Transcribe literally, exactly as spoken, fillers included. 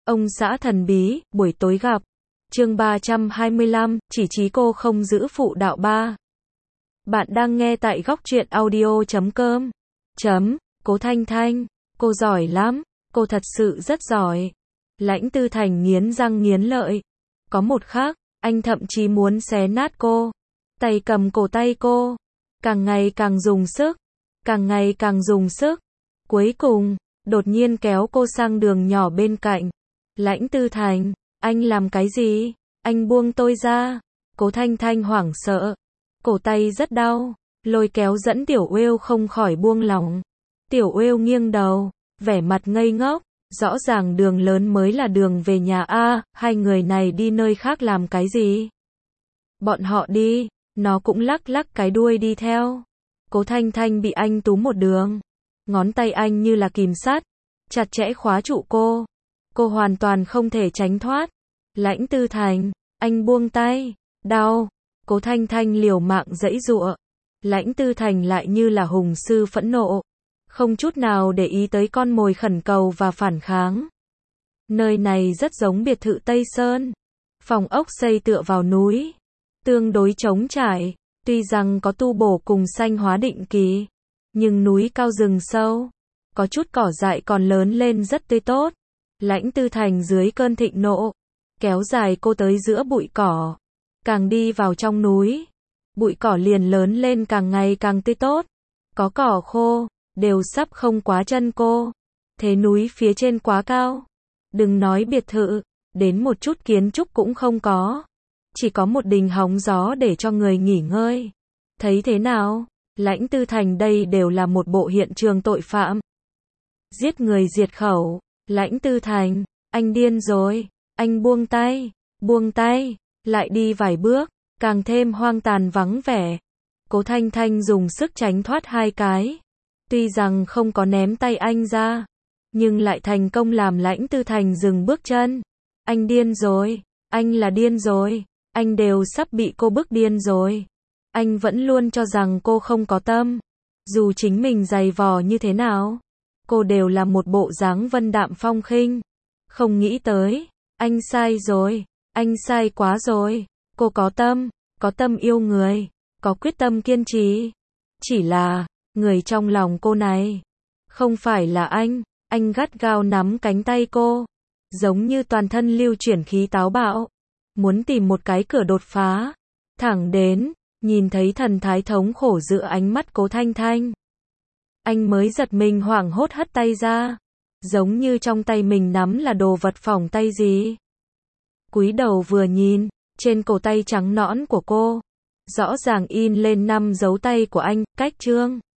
Ông xã thần bí, buổi tối gặp. Chương ba trăm hai mươi lăm, chỉ trí cô không giữ phụ đạo ba. Bạn đang nghe tại góc truyện audio chấm com. Chấm, Cố Thanh Thanh, cô giỏi lắm, cô thật sự rất giỏi. Lãnh Tư Thành nghiến răng nghiến lợi. Có một khắc, anh thậm chí muốn xé nát cô. Tay cầm cổ tay cô, càng ngày càng dùng sức, càng ngày càng dùng sức. Cuối cùng, đột nhiên kéo cô sang đường nhỏ bên cạnh. Lãnh Tư Thành, anh làm cái gì? Anh buông tôi ra. Cố Thanh Thanh hoảng sợ. Cổ tay rất đau, lôi kéo dẫn Tiểu Uêu không khỏi buông lỏng. Tiểu Uêu nghiêng đầu, vẻ mặt ngây ngốc. Rõ ràng đường lớn mới là đường về nhà a, hai người này đi nơi khác làm cái gì? Bọn họ đi, nó cũng lắc lắc cái đuôi đi theo. Cố Thanh Thanh bị anh túm một đường. Ngón tay anh như là kìm sắt, chặt chẽ khóa trụ cô. Cô hoàn toàn không thể tránh thoát. Lãnh Tư Thành, anh buông tay, đau. Cố Thanh Thanh liều mạng giãy giụa. Lãnh Tư Thành lại như là hùng sư phẫn nộ, không chút nào để ý tới con mồi khẩn cầu và phản kháng. Nơi này rất giống biệt thự Tây Sơn. Phòng ốc xây tựa vào núi, tương đối trống trải, tuy rằng có tu bổ cùng xanh hóa định kỳ, nhưng núi cao rừng sâu, có chút cỏ dại còn lớn lên rất tươi tốt. Lãnh Tư Thành dưới cơn thịnh nộ, kéo dài cô tới giữa bụi cỏ. Càng đi vào trong núi, bụi cỏ liền lớn lên càng ngày càng tươi tốt. Có cỏ khô, đều sắp không quá chân cô. Thế núi phía trên quá cao. Đừng nói biệt thự, đến một chút kiến trúc cũng không có. Chỉ có một đình hóng gió để cho người nghỉ ngơi. Thấy thế nào? Lãnh Tư Thành, đây đều là một bộ hiện trường tội phạm. Giết người diệt khẩu. Lãnh Tư Thành, anh điên rồi. Anh buông tay, buông tay. Lại đi vài bước, càng thêm hoang tàn vắng vẻ. Cố Thanh Thanh dùng sức tránh thoát hai cái. Tuy rằng không có ném tay anh ra, nhưng lại thành công làm Lãnh Tư Thành dừng bước chân. Anh điên rồi, anh là điên rồi, anh đều sắp bị cô bức điên rồi. Anh vẫn luôn cho rằng cô không có tâm. Dù chính mình giày vò như thế nào, cô đều là một bộ dáng vân đạm phong khinh. Không nghĩ tới, anh sai rồi, anh sai quá rồi. Cô có tâm, có tâm yêu người, có quyết tâm kiên trì. Chỉ là, người trong lòng cô này, không phải là anh. Anh gắt gao nắm cánh tay cô, giống như toàn thân lưu chuyển khí táo bạo, muốn tìm một cái cửa đột phá. Thẳng đến, nhìn thấy thần thái thống khổ giữa ánh mắt Cố Thanh Thanh, anh mới giật mình hoảng hốt hất tay ra, giống như trong tay mình nắm là đồ vật phỏng tay gì. Cúi đầu vừa nhìn, trên cổ tay trắng nõn của cô, rõ ràng in lên năm dấu tay của anh. Cách chương